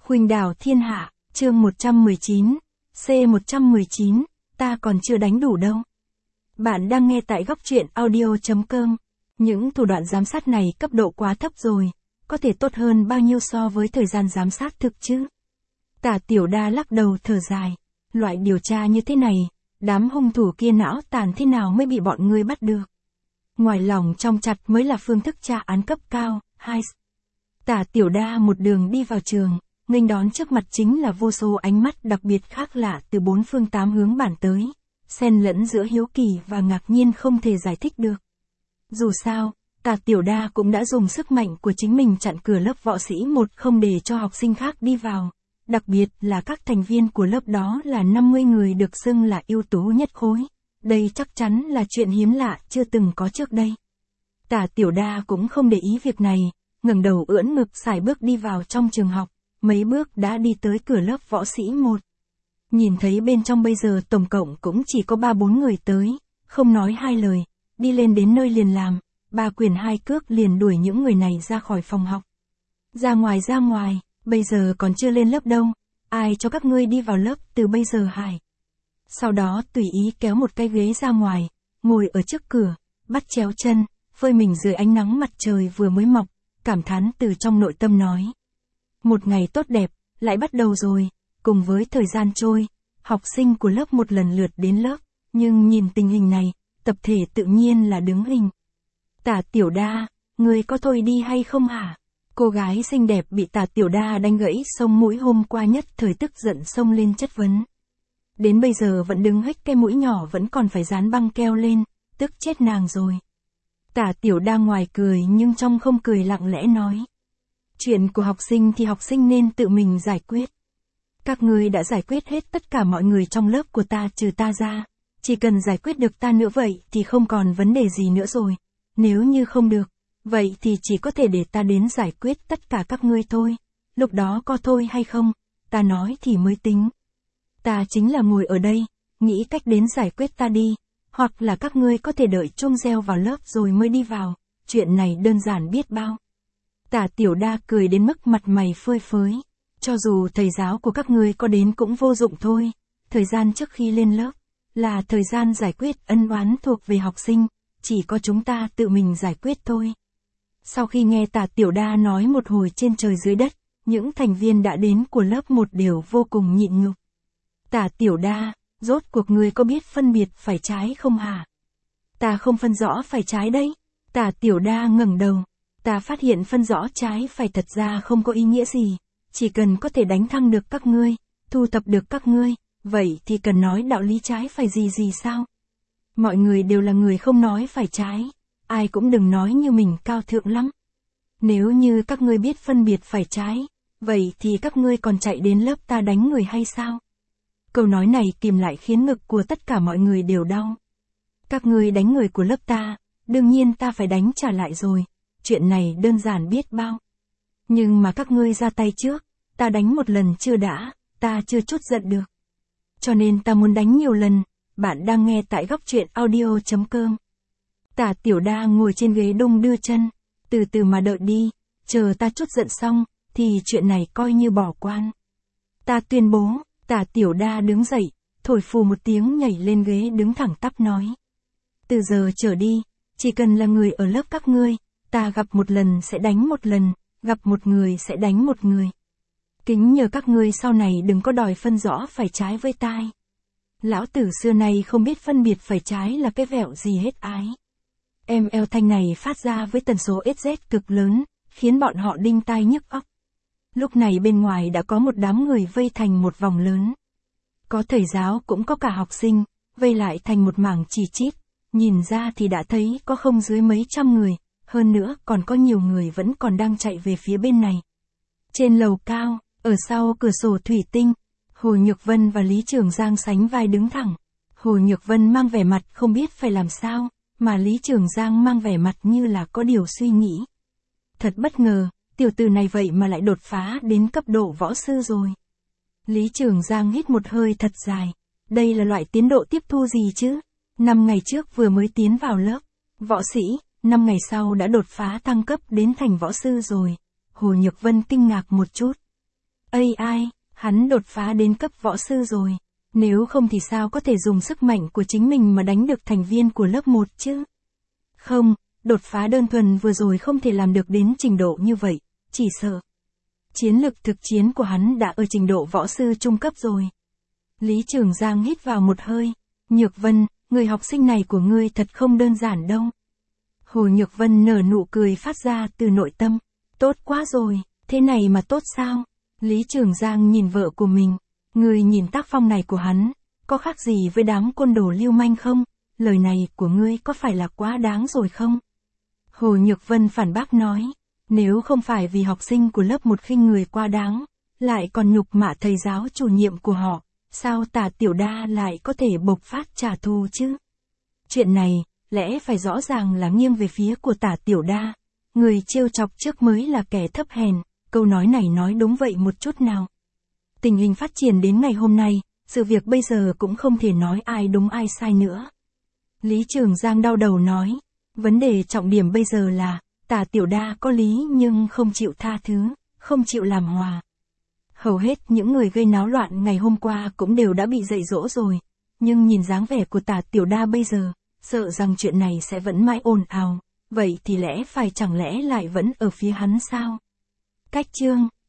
Khuynh đảo thiên hạ, chương 119, C119, ta còn chưa đánh đủ đâu. Bạn đang nghe tại góc truyện audio.com. Những thủ đoạn giám sát này cấp độ quá thấp rồi, có thể tốt hơn bao nhiêu so với thời gian giám sát thực chứ? Tả Tiểu Đa lắc đầu thở dài, loại điều tra như thế này, đám hung thủ kia não tàn thế nào mới bị bọn ngươi bắt được? Ngoài lòng trong chặt mới là phương thức tra án cấp cao, heist. Tả Tiểu Đa một đường đi vào trường, nghênh đón trước mặt chính là vô số ánh mắt đặc biệt khác lạ từ bốn phương tám hướng bản tới, xen lẫn giữa hiếu kỳ và ngạc nhiên không thể giải thích được. Dù sao, Tả Tiểu Đa cũng đã dùng sức mạnh của chính mình chặn cửa lớp võ sĩ một không để cho học sinh khác đi vào, đặc biệt là các thành viên của lớp đó là 50 người được xưng là ưu tú nhất khối. Đây chắc chắn là chuyện hiếm lạ chưa từng có trước đây. Tả Tiểu Đa cũng không để ý việc này, ngẩng đầu ưỡn ngực sải bước đi vào trong trường học, mấy bước đã đi tới cửa lớp võ sĩ một. Nhìn thấy bên trong bây giờ tổng cộng cũng chỉ có 3-4 người tới, không nói hai lời, đi lên đến nơi liền làm, 3 quyền 2 cước liền đuổi những người này ra khỏi phòng học. Ra ngoài, bây giờ còn chưa lên lớp đâu, ai cho các ngươi đi vào lớp từ bây giờ hả? Sau đó tùy ý kéo một cái ghế ra ngoài, ngồi ở trước cửa, bắt chéo chân, phơi mình dưới ánh nắng mặt trời vừa mới mọc, cảm thán từ trong nội tâm nói. Một ngày tốt đẹp, lại bắt đầu rồi, cùng với thời gian trôi, học sinh của lớp một lần lượt đến lớp, nhưng nhìn tình hình này, tập thể tự nhiên là đứng hình. Tả Tiểu Đa, ngươi có thôi đi hay không hả? Cô gái xinh đẹp bị Tả Tiểu Đa đánh gãy sống mũi hôm qua nhất thời tức giận xông lên chất vấn. Đến bây giờ vẫn đứng hếch cái mũi nhỏ vẫn còn phải dán băng keo lên, tức chết nàng rồi. Tả Tiểu Đa ngoài cười nhưng trong không cười lặng lẽ nói. Chuyện của học sinh thì học sinh nên tự mình giải quyết. Các ngươi đã giải quyết hết tất cả mọi người trong lớp của ta trừ ta ra. Chỉ cần giải quyết được ta nữa vậy thì không còn vấn đề gì nữa rồi. Nếu như không được, vậy thì chỉ có thể để ta đến giải quyết tất cả các ngươi thôi. Lúc đó có thôi hay không, ta nói thì mới tính. Ta chính là ngồi ở đây, nghĩ cách đến giải quyết ta đi. Hoặc là các ngươi có thể đợi chuông reo vào lớp rồi mới đi vào. Chuyện này đơn giản biết bao. Tả Tiểu Đa cười đến mức mặt mày phơi phới. Cho dù thầy giáo của các ngươi có đến cũng vô dụng thôi. Thời gian trước khi lên lớp, là thời gian giải quyết ân oán thuộc về học sinh. Chỉ có chúng ta tự mình giải quyết thôi. Sau khi nghe Tả Tiểu Đa nói một hồi trên trời dưới đất, những thành viên đã đến của lớp một đều vô cùng nhịn nhục. Tả Tiểu Đa, rốt cuộc ngươi có biết phân biệt phải trái không hả? Ta không phân rõ phải trái đấy. Tả Tiểu Đa ngẩng đầu. Ta phát hiện phân rõ trái phải thật ra không có ý nghĩa gì. Chỉ cần có thể đánh thắng được các ngươi, thu thập được các ngươi, vậy thì cần nói đạo lý trái phải gì sao? Mọi người đều là người không nói phải trái. Ai cũng đừng nói như mình cao thượng lắm. Nếu như các ngươi biết phân biệt phải trái, vậy thì các ngươi còn chạy đến lớp ta đánh người hay sao? Câu nói này kìm lại khiến ngực của tất cả mọi người đều đau. Các ngươi đánh người của lớp ta, đương nhiên ta phải đánh trả lại rồi. Chuyện này đơn giản biết bao. Nhưng mà các ngươi ra tay trước, ta đánh một lần chưa đã, ta chưa trút giận được. Cho nên ta muốn đánh nhiều lần. Bạn đang nghe tại góc truyện audio.com. Tả Tiểu Đa ngồi trên ghế đung đưa chân, từ từ mà đợi đi, chờ ta trút giận xong, thì chuyện này coi như bỏ quan. Ta tuyên bố. Tả Tiểu Đa đứng dậy, thổi phù một tiếng nhảy lên ghế đứng thẳng tắp nói. Từ giờ trở đi, chỉ cần là người ở lớp các ngươi, ta gặp một lần sẽ đánh một lần, gặp một người sẽ đánh một người. Kính nhờ các ngươi sau này đừng có đòi phân rõ phải trái với tai. Lão tử xưa nay không biết phân biệt phải trái là cái vẹo gì hết ái. Em eo thanh này phát ra với tần số SZ cực lớn, khiến bọn họ đinh tai nhức óc. Lúc này bên ngoài đã có một đám người vây thành một vòng lớn. Có thầy giáo cũng có cả học sinh, vây lại thành một mảng chì chít. Nhìn ra thì đã thấy có không dưới mấy trăm người, hơn nữa còn có nhiều người vẫn còn đang chạy về phía bên này. Trên lầu cao, ở sau cửa sổ thủy tinh, Hồ Nhược Vân và Lý Trường Giang sánh vai đứng thẳng. Hồ Nhược Vân mang vẻ mặt không biết phải làm sao, mà Lý Trường Giang mang vẻ mặt như là có điều suy nghĩ. Thật bất ngờ. Tiểu tử này vậy mà lại đột phá đến cấp độ võ sư rồi. Lý Trường Giang hít một hơi thật dài. Đây là loại tiến độ tiếp thu gì chứ? 5 ngày trước vừa mới tiến vào lớp võ sĩ, 5 ngày sau đã đột phá thăng cấp đến thành võ sư rồi. Hồ Nhược Vân kinh ngạc một chút. AI, hắn đột phá đến cấp võ sư rồi. Nếu không thì sao có thể dùng sức mạnh của chính mình mà đánh được thành viên của lớp 1 chứ? Không, đột phá đơn thuần vừa rồi không thể làm được đến trình độ như vậy, chỉ sợ. Chiến lực thực chiến của hắn đã ở trình độ võ sư trung cấp rồi. Lý Trường Giang hít vào một hơi. Nhược Vân, người học sinh này của ngươi thật không đơn giản đâu. Hồ Nhược Vân nở nụ cười phát ra từ nội tâm. Tốt quá rồi, thế này mà tốt sao? Lý Trường Giang nhìn vợ của mình. Ngươi nhìn tác phong này của hắn, có khác gì với đám côn đồ lưu manh không? Lời này của ngươi có phải là quá đáng rồi không? Hồ Nhược Vân phản bác nói. Nếu không phải vì học sinh của lớp 1 khinh người quá đáng, lại còn nhục mạ thầy giáo chủ nhiệm của họ, sao Tả Tiểu Đa lại có thể bộc phát trả thù chứ? Chuyện này, lẽ phải rõ ràng là nghiêng về phía của Tả Tiểu Đa. Người trêu chọc trước mới là kẻ thấp hèn, câu nói này nói đúng vậy một chút nào. Tình hình phát triển đến ngày hôm nay, sự việc bây giờ cũng không thể nói ai đúng ai sai nữa. Lý Trường Giang đau đầu nói, vấn đề trọng điểm bây giờ là, Tả Tiểu Đa có lý nhưng không chịu tha thứ, không chịu làm hòa. Hầu hết những người gây náo loạn ngày hôm qua cũng đều đã bị dạy dỗ rồi, nhưng nhìn dáng vẻ của Tả Tiểu Đa bây giờ, sợ rằng chuyện này sẽ vẫn mãi ồn ào, vậy thì chẳng lẽ lại vẫn ở phía hắn sao? Cách chương